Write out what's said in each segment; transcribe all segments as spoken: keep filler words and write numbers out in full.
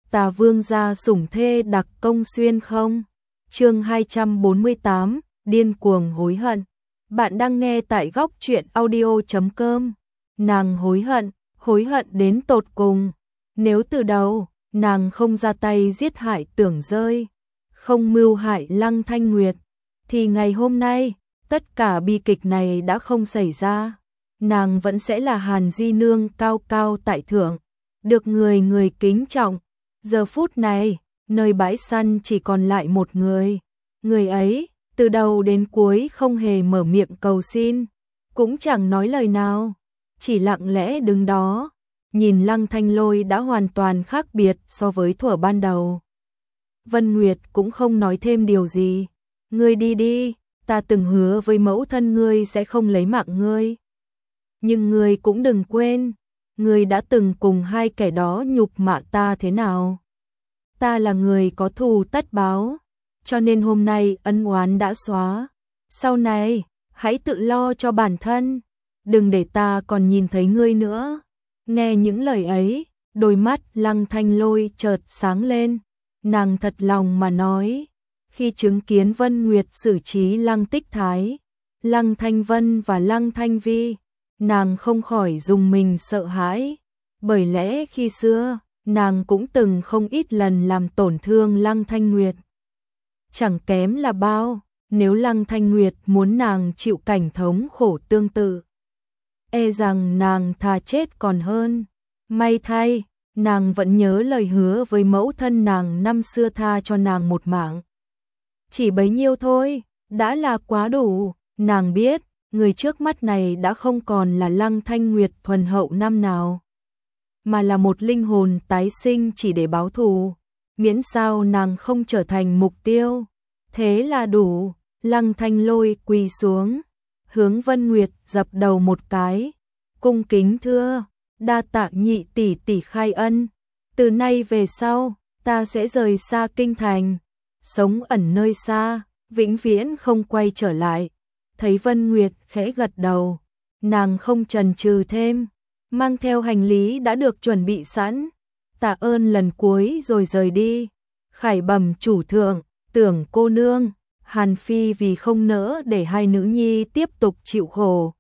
Tà vương gia sủng thê đặc công xuyên không? Chương hai trăm bốn mươi tám, điên cuồng hối hận. Bạn đang nghe tại góc truyện audio chấm com. Nàng hối hận, hối hận đến tột cùng. Nếu từ đầu, nàng không ra tay giết hại Tưởng Rơi, không mưu hại Lăng Thanh Nguyệt, thì ngày hôm nay, tất cả bi kịch này đã không xảy ra. Nàng vẫn sẽ là Hàn Di Nương cao cao tại thượng, được người người kính trọng. Giờ phút này, nơi bãi săn chỉ còn lại một người. Người ấy, từ đầu đến cuối không hề mở miệng cầu xin, cũng chẳng nói lời nào, chỉ lặng lẽ đứng đó, nhìn Lăng Thanh Lôi đã hoàn toàn khác biệt so với thuở ban đầu. Vân Nguyệt cũng không nói thêm điều gì. Ngươi đi đi, ta từng hứa với mẫu thân ngươi sẽ không lấy mạng ngươi. Nhưng ngươi cũng đừng quên, ngươi đã từng cùng hai kẻ đó nhục mạ ta thế nào. Ta là người có thù tất báo, cho nên hôm nay ân oán đã xóa. Sau này, hãy tự lo cho bản thân, đừng để ta còn nhìn thấy ngươi nữa. Nghe những lời ấy, đôi mắt Lăng Thanh Lôi chợt sáng lên. Nàng thật lòng mà nói, khi chứng kiến Vân Nguyệt xử trí Lăng Tích Thái, Lăng Thanh Vân và Lăng Thanh Vi, nàng không khỏi rùng mình sợ hãi. Bởi lẽ khi xưa, nàng cũng từng không ít lần làm tổn thương Lăng Thanh Nguyệt. Chẳng kém là bao, nếu Lăng Thanh Nguyệt muốn nàng chịu cảnh thống khổ tương tự, e rằng nàng thà chết còn hơn. May thay, nàng vẫn nhớ lời hứa với mẫu thân nàng năm xưa tha cho nàng một mạng. Chỉ bấy nhiêu thôi, đã là quá đủ. Nàng biết, người trước mắt này đã không còn là Lăng Thanh Nguyệt thuần hậu năm nào, mà là một linh hồn tái sinh chỉ để báo thù. Miễn sao nàng không trở thành mục tiêu, thế là đủ. Lăng Thanh Lôi quỳ xuống, hướng Vân Nguyệt dập đầu một cái, cung kính thưa, đa tạ nhị tỷ tỷ khai ân. Từ nay về sau, ta sẽ rời xa kinh thành, sống ẩn nơi xa, vĩnh viễn không quay trở lại. Thấy Vân Nguyệt khẽ gật đầu, nàng không chần chừ thêm, mang theo hành lý đã được chuẩn bị sẵn, tạ ơn lần cuối rồi rời đi. Khải bẩm chủ thượng, Tưởng cô nương, Hàn Phi vì không nỡ để hai nữ nhi tiếp tục chịu khổ,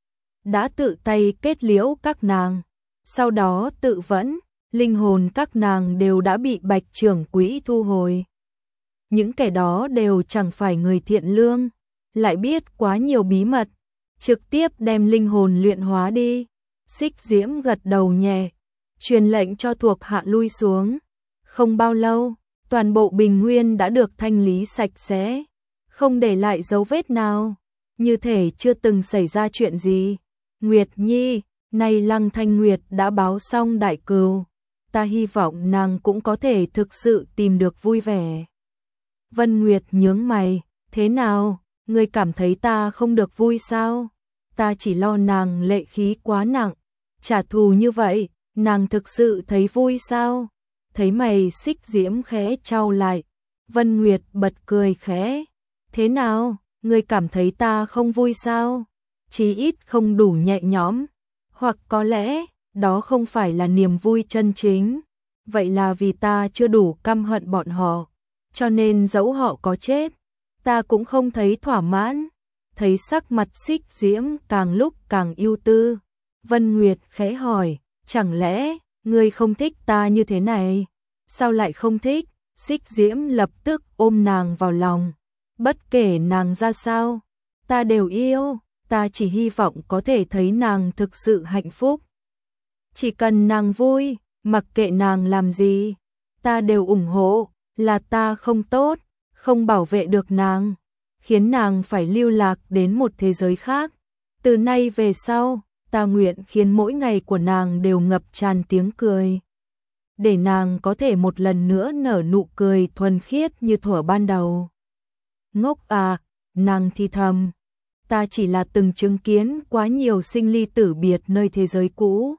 đã tự tay kết liễu các nàng. Sau đó tự vẫn, linh hồn các nàng đều đã bị Bạch trưởng quỹ thu hồi. Những kẻ đó đều chẳng phải người thiện lương, lại biết quá nhiều bí mật, trực tiếp đem linh hồn luyện hóa đi. Xích Diễm gật đầu nhẹ, truyền lệnh cho thuộc hạ lui xuống. Không bao lâu, toàn bộ bình nguyên đã được thanh lý sạch sẽ, không để lại dấu vết nào, như thể chưa từng xảy ra chuyện gì. Nguyệt Nhi, nay Lăng Thanh Nguyệt đã báo xong đại cừu, ta hy vọng nàng cũng có thể thực sự tìm được vui vẻ. Vân Nguyệt nhướng mày, thế nào, ngươi cảm thấy ta không được vui sao? Ta chỉ lo nàng lệ khí quá nặng, trả thù như vậy, nàng thực sự thấy vui sao? Thấy mày Xích Diễm khẽ chau lại, Vân Nguyệt bật cười khẽ, thế nào, ngươi cảm thấy ta không vui sao? Chí ít không đủ nhẹ nhõm, hoặc có lẽ, đó không phải là niềm vui chân chính. Vậy là vì ta chưa đủ căm hận bọn họ, cho nên dẫu họ có chết, ta cũng không thấy thỏa mãn. Thấy sắc mặt Xích Diễm càng lúc càng ưu tư, Vân Nguyệt khẽ hỏi, chẳng lẽ, ngươi không thích ta như thế này? Sao lại không thích? Xích Diễm lập tức ôm nàng vào lòng, bất kể nàng ra sao, ta đều yêu. Ta chỉ hy vọng có thể thấy nàng thực sự hạnh phúc. Chỉ cần nàng vui, mặc kệ nàng làm gì, ta đều ủng hộ. Là ta không tốt, không bảo vệ được nàng, khiến nàng phải lưu lạc đến một thế giới khác. Từ nay về sau, ta nguyện khiến mỗi ngày của nàng đều ngập tràn tiếng cười, để nàng có thể một lần nữa nở nụ cười thuần khiết như thuở ban đầu. Ngốc à, nàng thì thầm, ta chỉ là từng chứng kiến quá nhiều sinh ly tử biệt nơi thế giới cũ,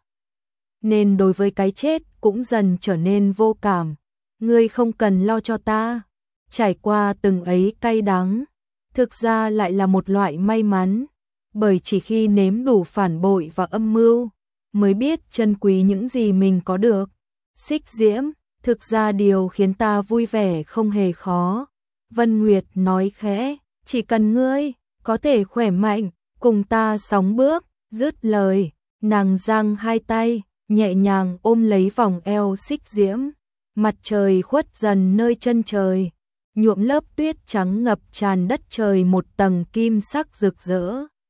nên đối với cái chết cũng dần trở nên vô cảm. Ngươi không cần lo cho ta, trải qua từng ấy cay đắng, thực ra lại là một loại may mắn, bởi chỉ khi nếm đủ phản bội và âm mưu, mới biết trân quý những gì mình có được. Xích Diễm, Thực ra điều khiến ta vui vẻ không hề khó. Vân Nguyệt nói khẽ, chỉ cần ngươi có thể khỏe mạnh, cùng ta sóng bước. Dứt lời, nàng giang hai tay, nhẹ nhàng ôm lấy vòng eo xích diễm. Mặt trời khuất dần nơi chân trời, nhuộm lớp tuyết trắng ngập tràn đất trời một tầng kim sắc rực rỡ.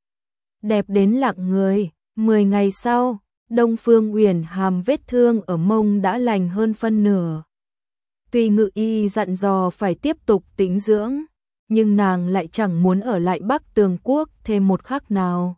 Đẹp đến lặng người. Mười ngày sau, Đông Phương Uyển Hàm vết thương ở mông đã lành hơn phân nửa. Tuy Ngự Y dặn dò phải tiếp tục tĩnh dưỡng, nhưng nàng lại chẳng muốn ở lại Bắc Tường Quốc thêm một khắc nào.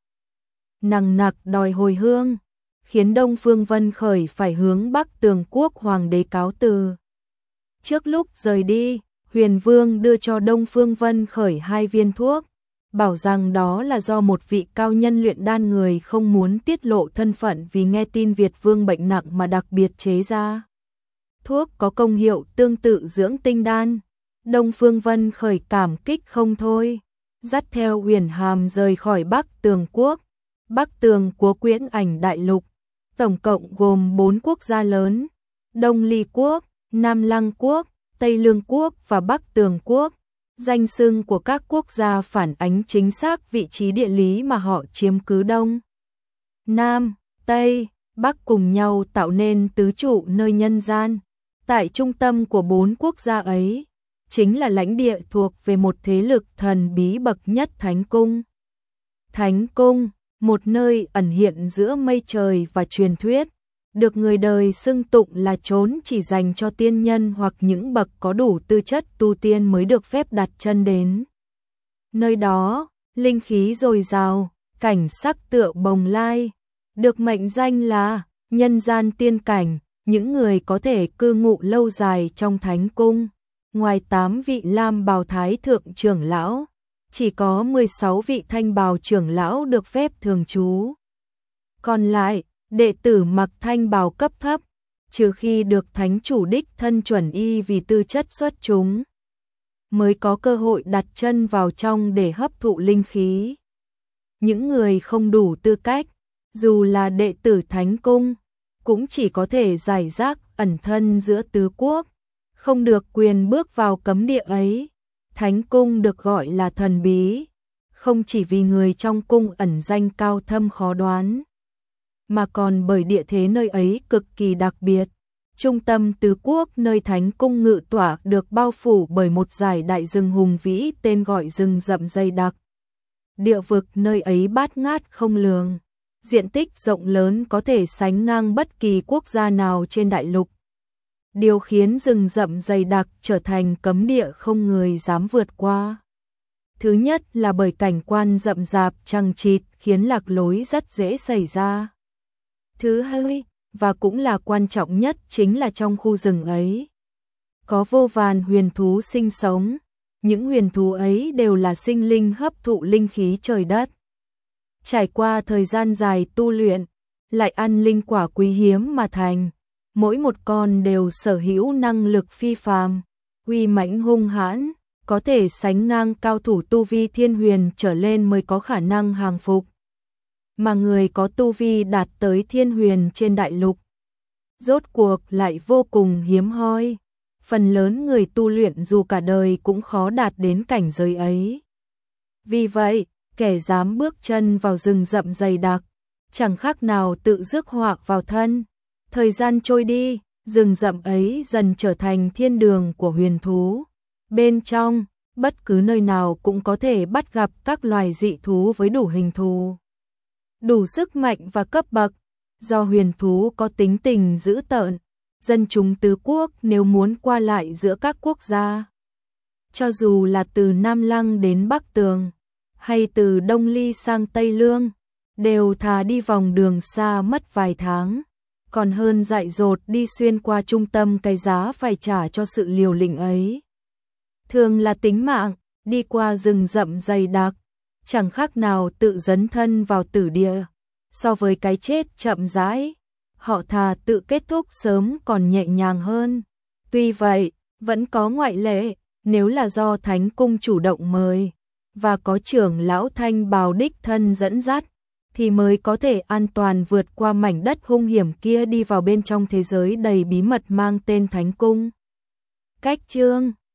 Nằng nặc đòi hồi hương, khiến Đông Phương Vân Khởi phải hướng Bắc Tường Quốc hoàng đế cáo từ. Trước lúc rời đi, Huyền Vương đưa cho Đông Phương Vân Khởi hai viên thuốc, bảo rằng đó là do một vị cao nhân luyện đan người không muốn tiết lộ thân phận vì nghe tin Việt Vương bệnh nặng mà đặc biệt chế ra. Thuốc có công hiệu tương tự dưỡng tinh đan. Đông Phương Vân Khởi cảm kích không thôi, dắt theo Uyển Hàm rời khỏi Bắc Tường Quốc. Bắc Tường Quốc Quyển Ảnh Đại Lục, tổng cộng gồm bốn quốc gia lớn: Đông Ly Quốc, Nam Lăng Quốc, Tây Lương Quốc và Bắc Tường Quốc. Danh xưng của các quốc gia phản ánh chính xác vị trí địa lý mà họ chiếm cứ. Đông, Nam, Tây, Bắc cùng nhau tạo nên tứ trụ nơi nhân gian. Tại trung tâm của bốn quốc gia ấy, chính là lãnh địa thuộc về một thế lực thần bí bậc nhất, Thánh Cung. Thánh Cung, một nơi ẩn hiện giữa mây trời và truyền thuyết, được người đời xưng tụng là chốn chỉ dành cho tiên nhân hoặc những bậc có đủ tư chất tu tiên mới được phép đặt chân đến. Nơi đó, linh khí dồi dào, cảnh sắc tựa bồng lai, được mệnh danh là nhân gian tiên cảnh. Những người có thể cư ngụ lâu dài trong Thánh Cung, ngoài tám vị Lam Bào Thái Thượng trưởng lão, chỉ có mười sáu vị Thanh Bào trưởng lão được phép thường trú. Còn lại, đệ tử mặc thanh bào cấp thấp, trừ khi được thánh chủ đích thân chuẩn y vì tư chất xuất chúng, mới có cơ hội đặt chân vào trong để hấp thụ linh khí. Những người không đủ tư cách, dù là đệ tử Thánh Cung, cũng chỉ có thể rải rác ẩn thân giữa tứ quốc, không được quyền bước vào cấm địa ấy. Thánh Cung được gọi là thần bí, không chỉ vì người trong cung ẩn danh cao thâm khó đoán, mà còn bởi địa thế nơi ấy cực kỳ đặc biệt. Trung tâm tứ quốc nơi Thánh Cung ngự tọa được bao phủ bởi một dải đại rừng hùng vĩ tên gọi rừng rậm dày đặc. Địa vực nơi ấy bát ngát không lường, diện tích rộng lớn có thể sánh ngang bất kỳ quốc gia nào trên đại lục. Điều khiến rừng rậm dày đặc trở thành cấm địa không người dám vượt qua. Thứ nhất là bởi cảnh quan rậm rạp chằng chịt khiến lạc lối rất dễ xảy ra. Thứ hai, và cũng là quan trọng nhất, chính là trong khu rừng ấy có vô vàn huyền thú sinh sống. Những huyền thú ấy đều là sinh linh hấp thụ linh khí trời đất. Trải qua thời gian dài tu luyện, lại ăn linh quả quý hiếm mà thành. Mỗi một con đều sở hữu năng lực phi phàm, uy mãnh hung hãn, có thể sánh ngang cao thủ tu vi thiên huyền trở lên mới có khả năng hàng phục. Mà người có tu vi đạt tới thiên huyền trên đại lục, rốt cuộc lại vô cùng hiếm hoi. Phần lớn người tu luyện dù cả đời cũng khó đạt đến cảnh giới ấy. Vì vậy, kẻ dám bước chân vào rừng rậm dày đặc, chẳng khác nào tự rước họa vào thân. Thời gian trôi đi, rừng rậm ấy dần trở thành thiên đường của huyền thú. Bên trong, bất cứ nơi nào cũng có thể bắt gặp các loài dị thú với đủ hình thù, đủ sức mạnh và cấp bậc. Do huyền thú có tính tình dữ tợn, dân chúng tứ quốc nếu muốn qua lại giữa các quốc gia, cho dù là từ Nam Lăng đến Bắc Tường, hay từ Đông Ly sang Tây Lương, đều thà đi vòng đường xa mất vài tháng, còn hơn dại dột đi xuyên qua trung tâm cái giá phải trả cho sự liều lĩnh ấy. Thường là tính mạng, đi qua rừng rậm dày đặc, chẳng khác nào tự dấn thân vào tử địa. So với cái chết chậm rãi, họ thà tự kết thúc sớm còn nhẹ nhàng hơn. Tuy vậy, vẫn có ngoại lệ, nếu là do Thánh Cung chủ động mời, và có trưởng lão Thanh Bào đích thân dẫn dắt, thì mới có thể an toàn vượt qua mảnh đất hung hiểm kia đi vào bên trong thế giới đầy bí mật mang tên Thánh Cung. Cách chương